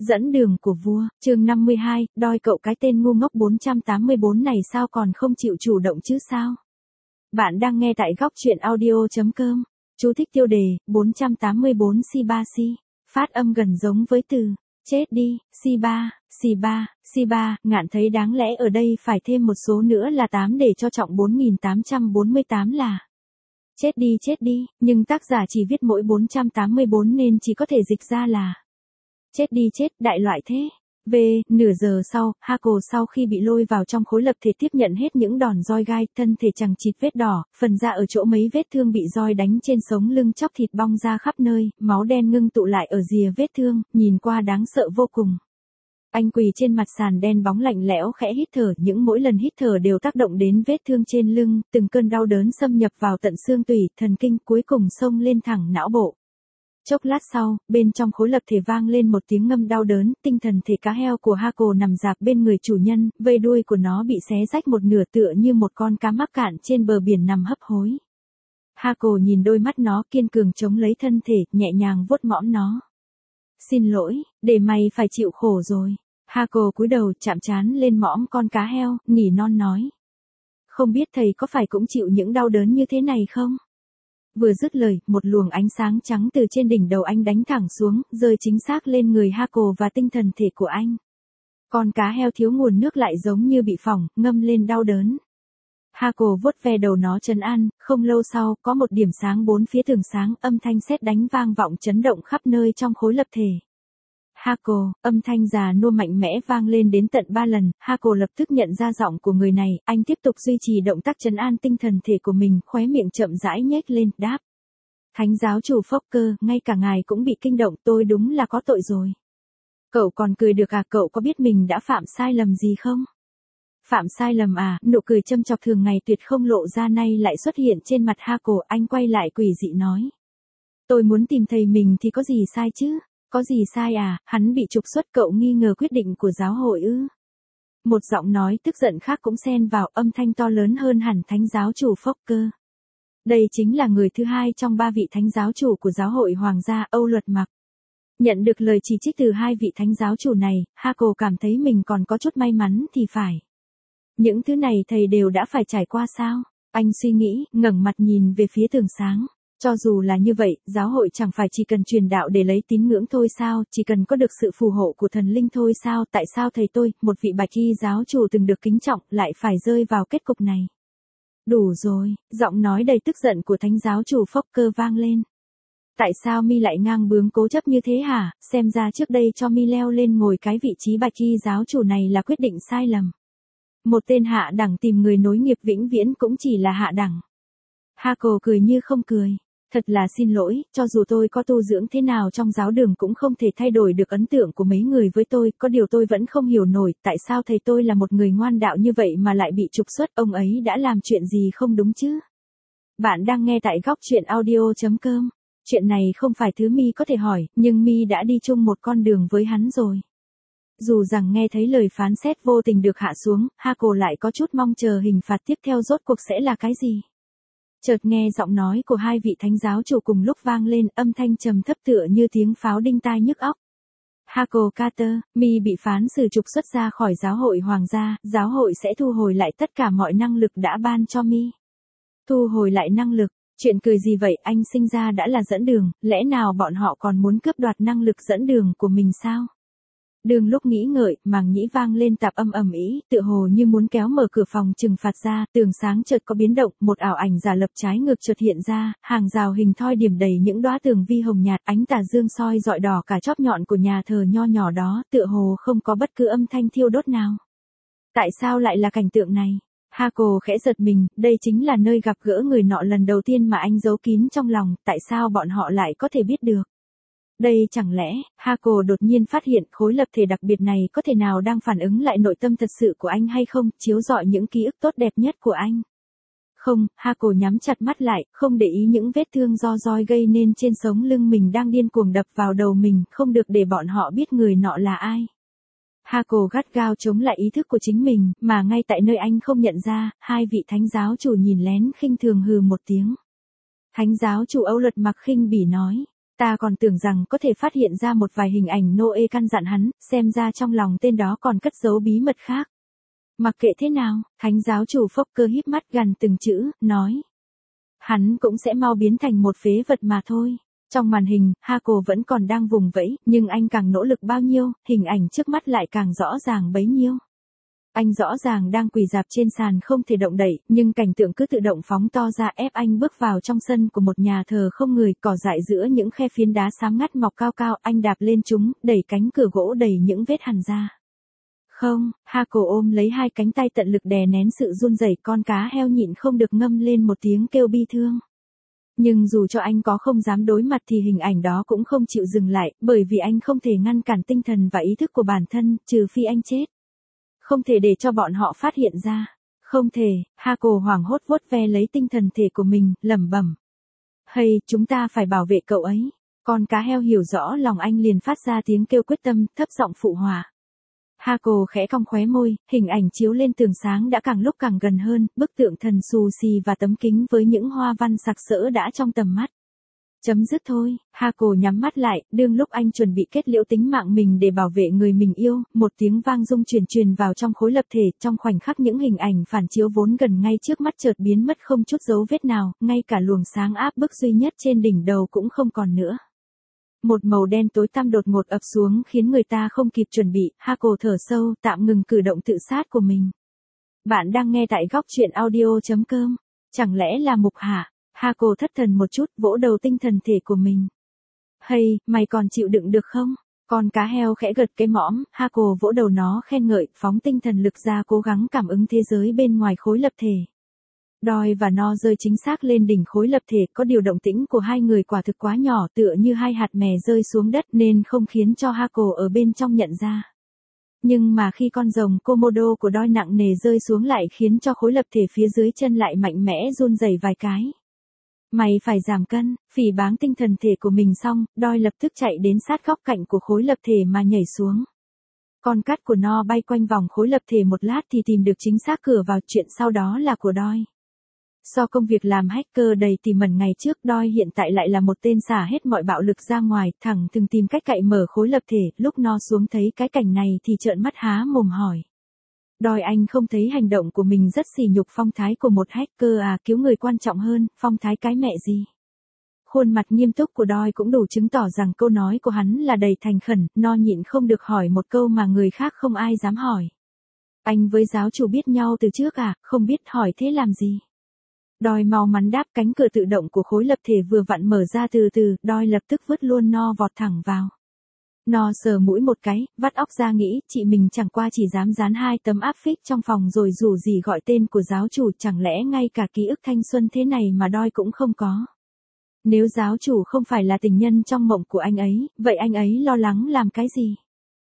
Dẫn đường của vua, chương 52, đòi cậu cái tên ngu ngốc 484 này sao còn không chịu chủ động chứ sao? Bạn đang nghe tại góc truyện audio.com. Chú thích tiêu đề, 484 Si. Phát âm gần giống với từ, chết đi, Si ba, ngạn thấy đáng lẽ ở đây phải thêm một số nữa là 8 để cho trọng 4848 là. Chết đi, nhưng tác giả chỉ viết mỗi 484 nên chỉ có thể dịch ra là. Chết, đại loại thế. Nửa giờ sau, Hako sau khi bị lôi vào trong khối lập thể tiếp nhận hết những đòn roi gai, thân thể chằng chịt vết đỏ, phần da ở chỗ mấy vết thương bị roi đánh trên sống lưng chóc thịt bong ra khắp nơi, máu đen ngưng tụ lại ở rìa vết thương, nhìn qua đáng sợ vô cùng. Anh quỳ trên mặt sàn đen bóng lạnh lẽo khẽ hít thở, những mỗi lần hít thở đều tác động đến vết thương trên lưng, từng cơn đau đớn xâm nhập vào tận xương tủy, thần kinh cuối cùng xông lên thẳng não bộ. Chốc lát sau, bên trong khối lập thể vang lên một tiếng ngâm đau đớn, tinh thần thể cá heo của Hako nằm rạp bên người chủ nhân, vây đuôi của nó bị xé rách một nửa tựa như một con cá mắc cạn trên bờ biển nằm hấp hối. Hako nhìn đôi mắt nó kiên cường chống lấy thân thể, nhẹ nhàng vuốt mõm nó. Xin lỗi, để mày phải chịu khổ rồi. Hako cúi đầu chạm trán lên mõm con cá heo, nỉ non nói. Không biết thầy có phải cũng chịu những đau đớn như thế này không? Vừa dứt lời, một luồng ánh sáng trắng từ trên đỉnh đầu anh đánh thẳng xuống, rơi chính xác lên người Hako và tinh thần thể của anh. Con cá heo thiếu nguồn nước lại giống như bị phỏng, ngâm lên đau đớn. Hako vuốt ve đầu nó trấn an, không lâu sau, có một điểm sáng bốn phía tường sáng, âm thanh sét đánh vang vọng chấn động khắp nơi trong khối lập thể. Hako, âm thanh già nua mạnh mẽ vang lên đến tận 3 lần, Hako lập tức nhận ra giọng của người này, anh tiếp tục duy trì động tác trấn an tinh thần thể của mình, khóe miệng chậm rãi nhếch lên, đáp. Thánh giáo chủ Fokker, ngay cả ngài cũng bị kinh động, tôi đúng là có tội rồi. Cậu còn cười được à, cậu có biết mình đã phạm sai lầm gì không? Phạm sai lầm à, nụ cười châm chọc thường ngày tuyệt không lộ ra nay lại xuất hiện trên mặt Hako, anh quay lại quỷ dị nói. Tôi muốn tìm thầy mình thì có gì sai chứ? Có gì sai à, hắn bị trục xuất, cậu nghi ngờ quyết định của giáo hội ư? Một giọng nói tức giận khác cũng xen vào, âm thanh to lớn hơn hẳn thánh giáo chủ Fokker. Đây chính là người thứ hai trong 3 vị thánh giáo chủ của giáo hội Hoàng gia, Âu Luật Mặc. Nhận được lời chỉ trích từ 2 vị thánh giáo chủ này, Hako cảm thấy mình còn có chút may mắn thì phải. Những thứ này thầy đều đã phải trải qua sao? Anh suy nghĩ, ngẩng mặt nhìn về phía tường sáng. Cho dù là như vậy, giáo hội chẳng phải chỉ cần truyền đạo để lấy tín ngưỡng thôi sao, chỉ cần có được sự phù hộ của thần linh thôi sao, tại sao thầy tôi, một vị bạch y giáo chủ từng được kính trọng, lại phải rơi vào kết cục này? Đủ rồi, giọng nói đầy tức giận của thánh giáo chủ Fokker vang lên. Tại sao mi lại ngang bướng cố chấp như thế hả, xem ra trước đây cho mi leo lên ngồi cái vị trí bạch y giáo chủ này là quyết định sai lầm. Một tên hạ đẳng tìm người nối nghiệp vĩnh viễn cũng chỉ là hạ đẳng. Hako cười như không cười. Thật là xin lỗi, cho dù tôi có tu dưỡng thế nào trong giáo đường cũng không thể thay đổi được ấn tượng của mấy người với tôi, có điều tôi vẫn không hiểu nổi, tại sao thầy tôi là một người ngoan đạo như vậy mà lại bị trục xuất, ông ấy đã làm chuyện gì không đúng chứ? Bạn đang nghe tại góc truyện audio.com. Chuyện này không phải thứ mi có thể hỏi, nhưng mi đã đi chung một con đường với hắn rồi. Dù rằng nghe thấy lời phán xét vô tình được hạ xuống, Hako lại có chút mong chờ hình phạt tiếp theo rốt cuộc sẽ là cái gì. Chợt nghe giọng nói của 2 vị thánh giáo chủ cùng lúc vang lên, âm thanh trầm thấp tựa như tiếng pháo đinh tai nhức óc. Hako Carter, mi bị phán xử trục xuất ra khỏi giáo hội Hoàng gia, giáo hội sẽ thu hồi lại tất cả mọi năng lực đã ban cho mi. Thu hồi lại năng lực, chuyện cười gì vậy, anh sinh ra đã là dẫn đường, lẽ nào bọn họ còn muốn cướp đoạt năng lực dẫn đường của mình sao? Đường lúc nghĩ ngợi, màng nhĩ vang lên tạp âm ầm ĩ, tựa hồ như muốn kéo mở cửa phòng trừng phạt ra, tường sáng chợt có biến động, một ảo ảnh giả lập trái ngược chợt hiện ra, hàng rào hình thoi điểm đầy những đóa tường vi hồng nhạt, ánh tà dương soi rọi đỏ cả chóp nhọn của nhà thờ nho nhỏ đó, tựa hồ không có bất cứ âm thanh thiêu đốt nào. Tại sao lại là cảnh tượng này? Hako khẽ giật mình, đây chính là nơi gặp gỡ người nọ lần đầu tiên mà anh giấu kín trong lòng, tại sao bọn họ lại có thể biết được? Đây chẳng lẽ, Hako đột nhiên phát hiện khối lập thể đặc biệt này có thể nào đang phản ứng lại nội tâm thật sự của anh hay không, chiếu rọi những ký ức tốt đẹp nhất của anh. Không, Hako nhắm chặt mắt lại, không để ý những vết thương do roi gây nên trên sống lưng mình đang điên cuồng đập vào đầu mình, không được để bọn họ biết người nọ là ai. Hako gắt gao chống lại ý thức của chính mình, mà ngay tại nơi anh không nhận ra, 2 vị thánh giáo chủ nhìn lén khinh thường hừ một tiếng. Thánh giáo chủ Âu Luật Mặc khinh bỉ nói. Ta còn tưởng rằng có thể phát hiện ra một vài hình ảnh Noe căn dặn hắn, xem ra trong lòng tên đó còn cất giấu bí mật khác. Mặc kệ thế nào, thánh giáo chủ Fokker híp mắt gần từng chữ, nói. Hắn cũng sẽ mau biến thành một phế vật mà thôi. Trong màn hình, Hako vẫn còn đang vùng vẫy, nhưng anh càng nỗ lực bao nhiêu, hình ảnh trước mắt lại càng rõ ràng bấy nhiêu. Anh rõ ràng đang quỳ rạp trên sàn không thể động đậy, nhưng cảnh tượng cứ tự động phóng to ra ép anh bước vào trong sân của một nhà thờ không người, cỏ dại giữa những khe phiến đá xám ngắt mọc cao cao, anh đạp lên chúng, đẩy cánh cửa gỗ đầy những vết hằn ra. Không, Hako ôm lấy hai cánh tay tận lực đè nén sự run rẩy, con cá heo nhịn không được ngâm lên một tiếng kêu bi thương. Nhưng dù cho anh có không dám đối mặt thì hình ảnh đó cũng không chịu dừng lại, bởi vì anh không thể ngăn cản tinh thần và ý thức của bản thân, trừ phi anh chết. Không thể để cho bọn họ phát hiện ra. Không thể, Hako hoảng hốt vuốt ve lấy tinh thần thể của mình, lẩm bẩm. Hay, chúng ta phải bảo vệ cậu ấy. Con cá heo hiểu rõ lòng anh liền phát ra tiếng kêu quyết tâm, thấp giọng phụ họa. Hako khẽ cong khóe môi, hình ảnh chiếu lên tường sáng đã càng lúc càng gần hơn, bức tượng thần xù xì và tấm kính với những hoa văn sặc sỡ đã trong tầm mắt. Chấm dứt thôi, Hako nhắm mắt lại, đương lúc anh chuẩn bị kết liễu tính mạng mình để bảo vệ người mình yêu, một tiếng vang rung truyền vào trong khối lập thể, trong khoảnh khắc những hình ảnh phản chiếu vốn gần ngay trước mắt chợt biến mất không chút dấu vết nào, ngay cả luồng sáng áp bức duy nhất trên đỉnh đầu cũng không còn nữa. Một màu đen tối tăm đột ngột ập xuống khiến người ta không kịp chuẩn bị, Hako thở sâu, tạm ngừng cử động tự sát của mình. Bạn đang nghe tại góc truyện audio.com. Chẳng lẽ là Mục hả? Hako thất thần một chút, vỗ đầu tinh thần thể của mình. Hay, mày còn chịu đựng được không? Con cá heo khẽ gật cái mõm, Hako vỗ đầu nó khen ngợi, phóng tinh thần lực ra cố gắng cảm ứng thế giới bên ngoài khối lập thể. Doi và No rơi chính xác lên đỉnh khối lập thể, có điều động tĩnh của hai người quả thực quá nhỏ, tựa như hai hạt mè rơi xuống đất nên không khiến cho Hako ở bên trong nhận ra. Nhưng mà khi con rồng Komodo của Doi nặng nề rơi xuống lại khiến cho khối lập thể phía dưới chân lại mạnh mẽ run rẩy vài cái. Mày phải giảm cân, phỉ báng tinh thần thể của mình xong, Doi lập tức chạy đến sát góc cạnh của khối lập thể mà nhảy xuống. Con cắt của No bay quanh vòng khối lập thể một lát thì tìm được chính xác cửa vào, chuyện sau đó là của Doi. Do công việc làm hacker đầy tỉ mẩn ngày trước, Doi hiện tại lại là một tên xả hết mọi bạo lực ra ngoài, thẳng từng tìm cách cậy mở khối lập thể, lúc No xuống thấy cái cảnh này thì trợn mắt há mồm hỏi. Doi, anh không thấy hành động của mình rất sỉ nhục phong thái của một hacker à? Cứu người quan trọng hơn, phong thái cái mẹ gì? Khuôn mặt nghiêm túc của Doi cũng đủ chứng tỏ rằng câu nói của hắn là đầy thành khẩn, No nhịn không được hỏi một câu mà người khác không ai dám hỏi. Anh với giáo chủ biết nhau từ trước à? Không biết hỏi thế làm gì? Doi mau mắn đáp, cánh cửa tự động của khối lập thể vừa vặn mở ra từ từ, Doi lập tức vứt luôn No vọt thẳng vào. No sờ mũi một cái, vắt óc ra nghĩ, chị mình chẳng qua chỉ dám dán 2 tấm áp phích trong phòng rồi dù gì gọi tên của giáo chủ, chẳng lẽ ngay cả ký ức thanh xuân thế này mà Doi cũng không có. Nếu giáo chủ không phải là tình nhân trong mộng của anh ấy, vậy anh ấy lo lắng làm cái gì?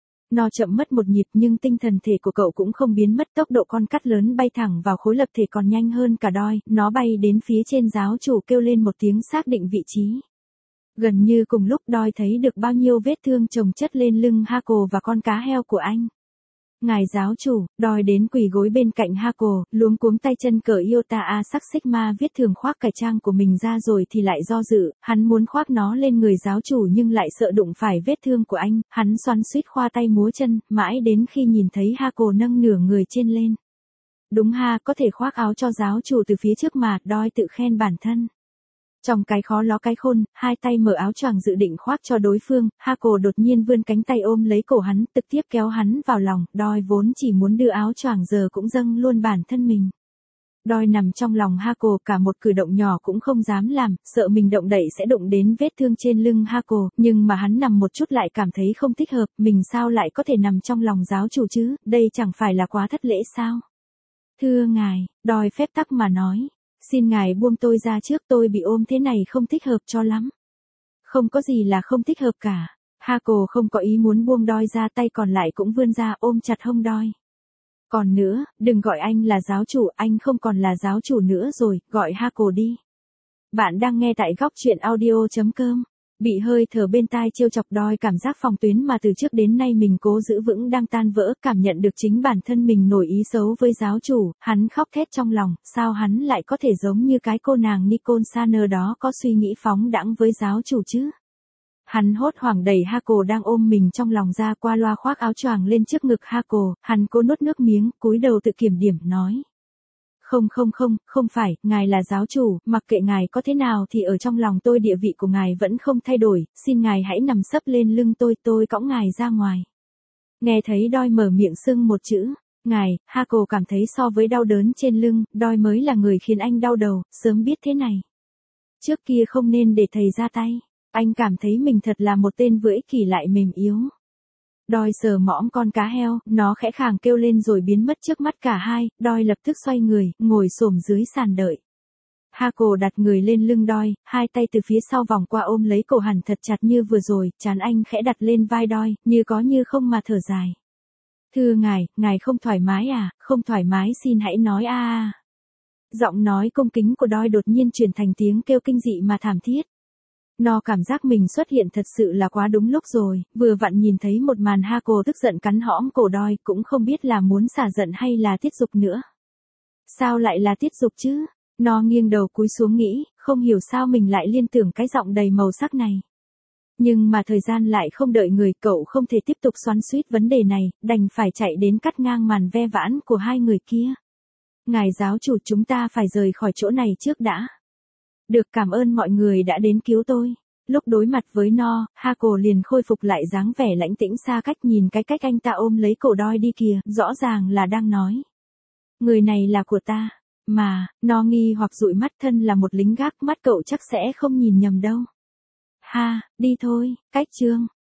No chậm mất một nhịp nhưng tinh thần thể của cậu cũng không biến mất, tốc độ con cắt lớn bay thẳng vào khối lập thể còn nhanh hơn cả Doi, nó bay đến phía trên giáo chủ kêu lên một tiếng xác định vị trí. Gần như cùng lúc Doi thấy được bao nhiêu vết thương chồng chất lên lưng Hako và con cá heo của anh. Ngài giáo chủ, Doi đến quỳ gối bên cạnh Hako, luống cuống tay chân cởi Iota A sắc Sigma viết thường khoác cải trang của mình ra rồi thì lại do dự, hắn muốn khoác nó lên người giáo chủ nhưng lại sợ đụng phải vết thương của anh, hắn xoắn xuýt khoa tay múa chân, mãi đến khi nhìn thấy Hako nâng nửa người trên lên. Đúng ha, có thể khoác áo cho giáo chủ từ phía trước mà, Doi tự khen bản thân. Trong cái khó ló cái khôn, hai tay mở áo choàng dự định khoác cho đối phương, Hako đột nhiên vươn cánh tay ôm lấy cổ hắn, trực tiếp kéo hắn vào lòng, Doi vốn chỉ muốn đưa áo choàng giờ cũng dâng luôn bản thân mình. Doi nằm trong lòng Hako, cả một cử động nhỏ cũng không dám làm, sợ mình động đậy sẽ đụng đến vết thương trên lưng Hako, nhưng mà hắn nằm một chút lại cảm thấy không thích hợp, mình sao lại có thể nằm trong lòng giáo chủ chứ, đây chẳng phải là quá thất lễ sao? Thưa ngài, Doi phép tắc mà nói. Xin ngài buông tôi ra trước, tôi bị ôm thế này không thích hợp cho lắm. Không có gì là không thích hợp cả. Hako không có ý muốn buông Doi ra, tay còn lại cũng vươn ra ôm chặt hông Doi. Còn nữa, đừng gọi anh là giáo chủ, anh không còn là giáo chủ nữa rồi, gọi Hako đi. Bạn đang nghe tại góc truyện audio.com. Bị hơi thở bên tai trêu chọc, Doi cảm giác phòng tuyến mà từ trước đến nay mình cố giữ vững đang tan vỡ, cảm nhận được chính bản thân mình nổi ý xấu với giáo chủ, hắn khóc thét trong lòng, sao hắn lại có thể giống như cái cô nàng Nicole Saner đó có suy nghĩ phóng đãng với giáo chủ chứ? Hắn hốt hoảng đẩy Hako đang ôm mình trong lòng ra, qua loa khoác áo choàng lên trước ngực Hako, hắn cố nuốt nước miếng, cúi đầu tự kiểm điểm nói. Không phải, ngài là giáo chủ, mặc kệ ngài có thế nào thì ở trong lòng tôi địa vị của ngài vẫn không thay đổi, xin ngài hãy nằm sấp lên lưng tôi cõng ngài ra ngoài. Nghe thấy Đoi mở miệng xưng một chữ, ngài, Hako cảm thấy so với đau đớn trên lưng, Đoi mới là người khiến anh đau đầu, sớm biết thế này. Trước kia không nên để thầy ra tay, anh cảm thấy mình thật là một tên vừa ích kỷ lại mềm yếu. Đoi sờ mõm con cá heo, nó khẽ khàng kêu lên rồi biến mất trước mắt cả hai, Đoi lập tức xoay người, ngồi xổm dưới sàn đợi. Hako đặt người lên lưng Đoi, hai tay từ phía sau vòng qua ôm lấy cổ hắn thật chặt như vừa rồi, trán anh khẽ đặt lên vai Đoi, như có như không mà thở dài. Thưa ngài không thoải mái à, không thoải mái xin hãy nói a. Giọng nói cung kính của Đoi đột nhiên chuyển thành tiếng kêu kinh dị mà thảm thiết. Nó cảm giác mình xuất hiện thật sự là quá đúng lúc rồi, vừa vặn nhìn thấy một màn Hako tức giận cắn hõm cổ Đoi, cũng không biết là muốn xả giận hay là tiết dục nữa. Sao lại là tiết dục chứ? Nó nghiêng đầu cúi xuống nghĩ, không hiểu sao mình lại liên tưởng cái giọng đầy màu sắc này. Nhưng mà thời gian lại không đợi người, cậu không thể tiếp tục xoắn xuýt vấn đề này, đành phải chạy đến cắt ngang màn ve vãn của hai người kia. Ngài giáo chủ, chúng ta phải rời khỏi chỗ này trước đã. Được, cảm ơn mọi người đã đến cứu tôi. Lúc đối mặt với nó, Hako liền khôi phục lại dáng vẻ lãnh tĩnh xa cách, nhìn cái cách anh ta ôm lấy cổ Đoi đi kìa, rõ ràng là đang nói. Người này là của ta. Mà, nó nghi hoặc dụi mắt, thân là một lính gác, mắt cậu chắc sẽ không nhìn nhầm đâu. Ha, đi thôi, cách chương.